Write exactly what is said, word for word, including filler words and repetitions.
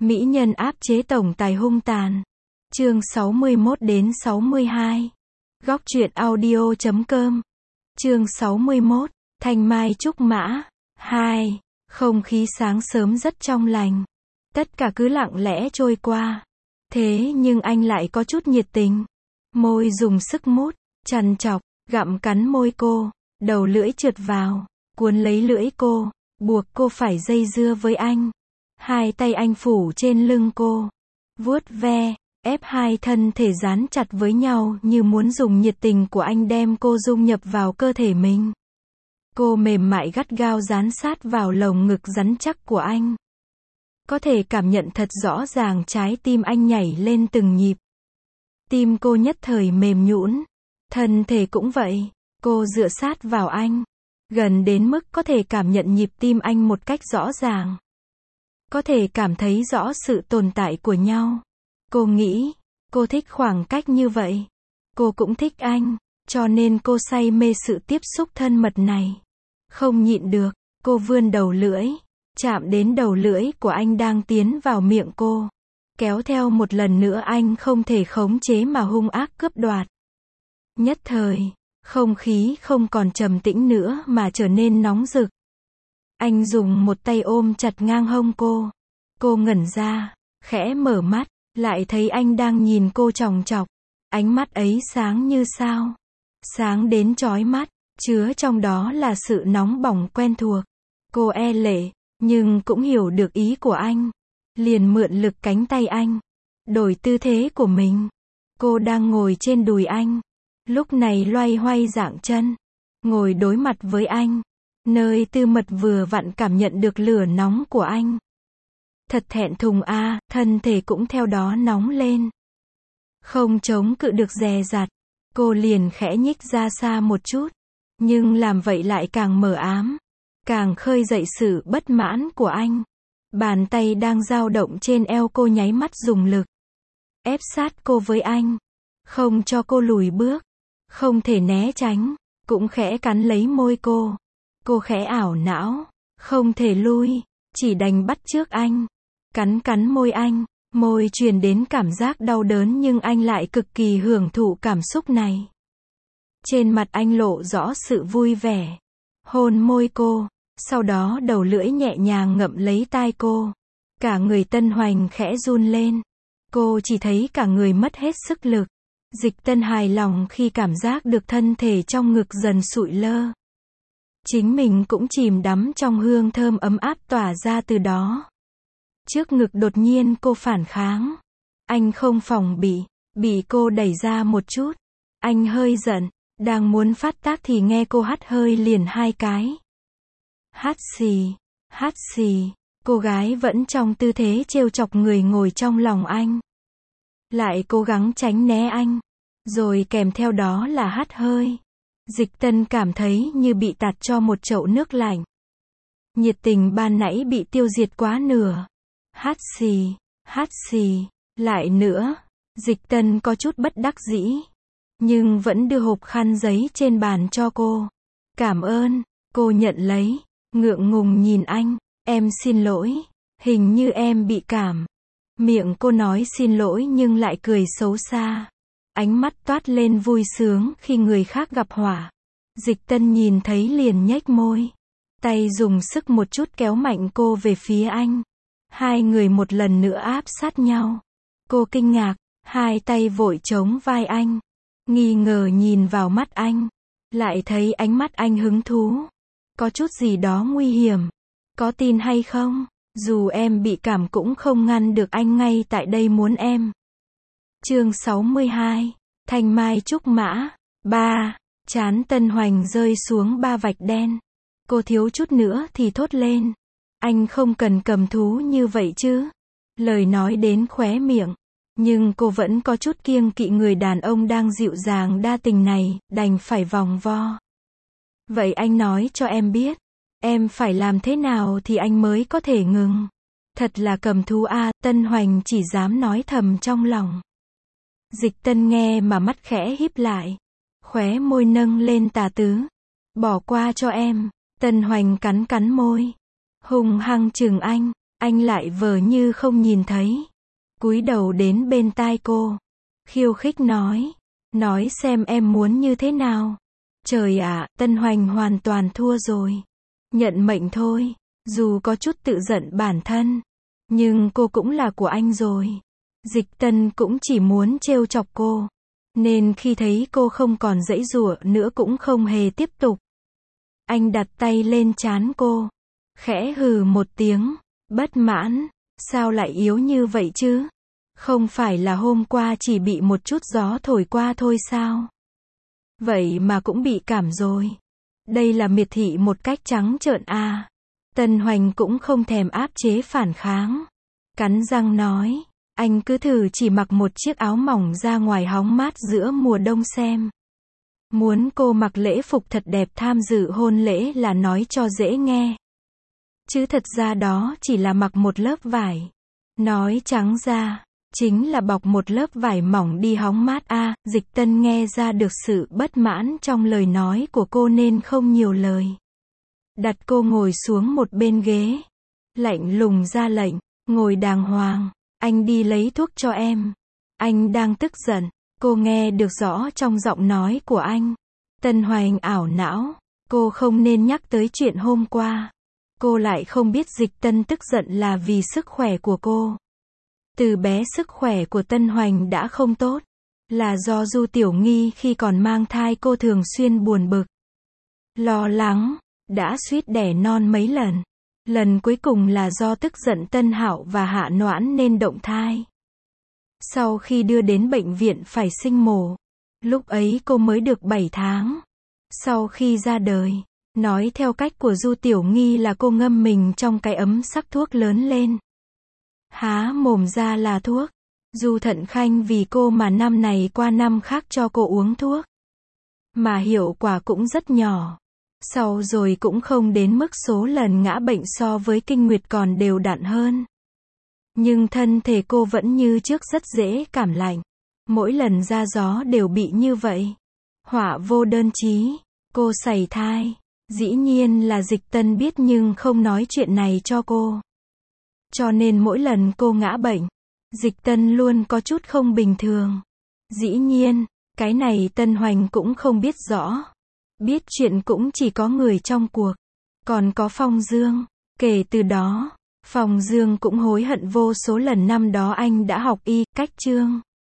Mỹ nhân áp chế tổng tài hung tàn. Chương sáu mươi mốt đến sáu mươi hai. Góc truyện audio chấm com. Chương sáu mươi mốt. Thanh mai trúc mã. hai. Không khí sáng sớm rất trong lành. Tất cả cứ lặng lẽ trôi qua. Thế nhưng anh lại có chút nhiệt tình. Môi dùng sức mút, trằn trọc, gặm cắn môi cô, đầu lưỡi trượt vào, cuốn lấy lưỡi cô, buộc cô phải dây dưa với anh. Hai tay anh phủ trên lưng cô, vuốt ve, ép hai thân thể dán chặt với nhau như muốn dùng nhiệt tình của anh đem cô dung nhập vào cơ thể mình. Cô mềm mại gắt gao dán sát vào lồng ngực rắn chắc của anh. Có thể cảm nhận thật rõ ràng trái tim anh nhảy lên từng nhịp. Tim cô nhất thời mềm nhũn, thân thể cũng vậy, cô dựa sát vào anh, gần đến mức có thể cảm nhận nhịp tim anh một cách rõ ràng. Có thể cảm thấy rõ sự tồn tại của nhau. Cô nghĩ, cô thích khoảng cách như vậy. Cô cũng thích anh, cho nên cô say mê sự tiếp xúc thân mật này. Không nhịn được, cô vươn đầu lưỡi, chạm đến đầu lưỡi của anh đang tiến vào miệng cô. Kéo theo một lần nữa anh không thể khống chế mà hung ác cướp đoạt. Nhất thời, không khí không còn trầm tĩnh nữa mà trở nên nóng rực. Anh dùng một tay ôm chặt ngang hông cô. Cô ngẩn ra, khẽ mở mắt, lại thấy anh đang nhìn cô chòng chọc. Ánh mắt ấy sáng như sao. Sáng đến chói mắt, chứa trong đó là sự nóng bỏng quen thuộc. Cô e lệ, nhưng cũng hiểu được ý của anh. Liền mượn lực cánh tay anh, đổi tư thế của mình. Cô đang ngồi trên đùi anh, lúc này loay hoay dạng chân, ngồi đối mặt với anh, nơi tư mật vừa vặn cảm nhận được lửa nóng của anh. Thật thẹn thùng a, à, thân thể cũng theo đó nóng lên. Không chống cự được dè dặt, cô liền khẽ nhích ra xa một chút, nhưng làm vậy lại càng mờ ám, càng khơi dậy sự bất mãn của anh. Bàn tay đang dao động trên eo cô nháy mắt dùng lực, ép sát cô với anh, không cho cô lùi bước, không thể né tránh, cũng khẽ cắn lấy môi cô. Cô khẽ ảo não, không thể lui, chỉ đành bắt chước anh, cắn cắn môi anh, môi truyền đến cảm giác đau đớn nhưng anh lại cực kỳ hưởng thụ cảm xúc này. Trên mặt anh lộ rõ sự vui vẻ, hôn môi cô. Sau đó đầu lưỡi nhẹ nhàng ngậm lấy tai cô. Cả người Tân Hoành khẽ run lên. Cô chỉ thấy cả người mất hết sức lực. Dịch Tân hài lòng khi cảm giác được thân thể trong ngực dần sụi lơ. Chính mình cũng chìm đắm trong hương thơm ấm áp tỏa ra từ đó. Trước ngực đột nhiên cô phản kháng. Anh không phòng bị, bị cô đẩy ra một chút. Anh hơi giận, đang muốn phát tác thì nghe cô hắt hơi liền hai cái. Hát xì, hát xì, cô gái vẫn trong tư thế trêu chọc người ngồi trong lòng anh. Lại cố gắng tránh né anh, rồi kèm theo đó là hắt hơi. Dịch Tân cảm thấy như bị tạt cho một chậu nước lạnh. Nhiệt tình ban nãy bị tiêu diệt quá nửa. Hát xì, hát xì, lại nữa. Dịch Tân có chút bất đắc dĩ, nhưng vẫn đưa hộp khăn giấy trên bàn cho cô. Cảm ơn, cô nhận lấy. Ngượng ngùng nhìn anh, em xin lỗi, hình như em bị cảm. Miệng cô nói xin lỗi nhưng lại cười xấu xa. Ánh mắt toát lên vui sướng khi người khác gặp họa. Dịch Tân nhìn thấy liền nhếch môi. Tay dùng sức một chút kéo mạnh cô về phía anh. Hai người một lần nữa áp sát nhau. Cô kinh ngạc, hai tay vội chống vai anh. Nghi ngờ nhìn vào mắt anh. Lại thấy ánh mắt anh hứng thú. Có chút gì đó nguy hiểm. Có tin hay không? Dù em bị cảm cũng không ngăn được anh ngay tại đây muốn em. Chương sáu mươi hai. Thanh mai trúc mã. ba. Trán Tân Hoành rơi xuống ba vạch đen. Cô thiếu chút nữa thì thốt lên. Anh không cần cầm thú như vậy chứ. Lời nói đến khóe miệng. Nhưng cô vẫn có chút kiêng kỵ người đàn ông đang dịu dàng đa tình này, đành phải vòng vo. Vậy anh nói cho em biết, em phải làm thế nào thì anh mới có thể ngừng. Thật là cầm thú a, à, Tân Hoành chỉ dám nói thầm trong lòng. Dịch Tân nghe mà mắt khẽ híp lại, khóe môi nâng lên tà tứ. Bỏ qua cho em. Tân Hoành cắn cắn môi, hung hăng chừng anh. Anh lại vờ như không nhìn thấy. Cúi đầu đến bên tai cô. Khiêu khích nói. Nói xem em muốn như thế nào. Trời ạ, Tân Hoành hoàn toàn thua rồi. Nhận mệnh thôi. Dù có chút tự giận bản thân. Nhưng cô cũng là của anh rồi. Dịch Tân cũng chỉ muốn trêu chọc cô. Nên khi thấy cô không còn giãy giụa nữa cũng không hề tiếp tục. Anh đặt tay lên trán cô. Khẽ hừ một tiếng. Bất mãn. Sao lại yếu như vậy chứ? Không phải là hôm qua chỉ bị một chút gió thổi qua thôi sao? Vậy mà cũng bị cảm rồi. Đây là miệt thị một cách trắng trợn à. Tân Hoành cũng không thèm áp chế phản kháng. Cắn răng nói. Anh cứ thử chỉ mặc một chiếc áo mỏng ra ngoài hóng mát giữa mùa đông xem. Muốn cô mặc lễ phục thật đẹp tham dự hôn lễ là nói cho dễ nghe. Chứ thật ra đó chỉ là mặc một lớp vải. Nói trắng ra, chính là bọc một lớp vải mỏng đi hóng mát a. À, Dịch Tân nghe ra được sự bất mãn trong lời nói của cô nên không nhiều lời. Đặt cô ngồi xuống một bên ghế. Lạnh lùng ra lệnh, ngồi đàng hoàng, anh đi lấy thuốc cho em. Anh đang tức giận, cô nghe được rõ trong giọng nói của anh. Tân Hoành ảo não, cô không nên nhắc tới chuyện hôm qua. Cô lại không biết Dịch Tân tức giận là vì sức khỏe của cô. Từ bé sức khỏe của Tân Hoành đã không tốt. Là do Du Tiểu Nghi khi còn mang thai cô thường xuyên buồn bực. Lo lắng, đã suýt đẻ non mấy lần. Lần cuối cùng là do tức giận Tân Hạo và Hạ Noãn nên động thai. Sau khi đưa đến bệnh viện phải sinh mổ. Lúc ấy cô mới được bảy tháng. Sau khi ra đời, nói theo cách của Du Tiểu Nghi là cô ngâm mình trong cái ấm sắc thuốc lớn lên. Há mồm ra là thuốc. Du Thận Khanh vì cô mà năm này qua năm khác cho cô uống thuốc. Mà hiệu quả cũng rất nhỏ. Sau rồi cũng không đến mức số lần ngã bệnh so với kinh nguyệt còn đều đặn hơn. Nhưng thân thể cô vẫn như trước rất dễ cảm lạnh. Mỗi lần ra gió đều bị như vậy. Họa vô đơn chí. Cô sảy thai. Dĩ nhiên là Dịch Tân biết nhưng không nói chuyện này cho cô. Cho nên mỗi lần cô ngã bệnh, Dịch Tân luôn có chút không bình thường. Dĩ nhiên, cái này Tân Hoành cũng không biết rõ. Biết chuyện cũng chỉ có người trong cuộc. Còn có Phong Dương. Kể từ đó, Phong Dương cũng hối hận vô số lần năm đó anh đã học y, cách chương.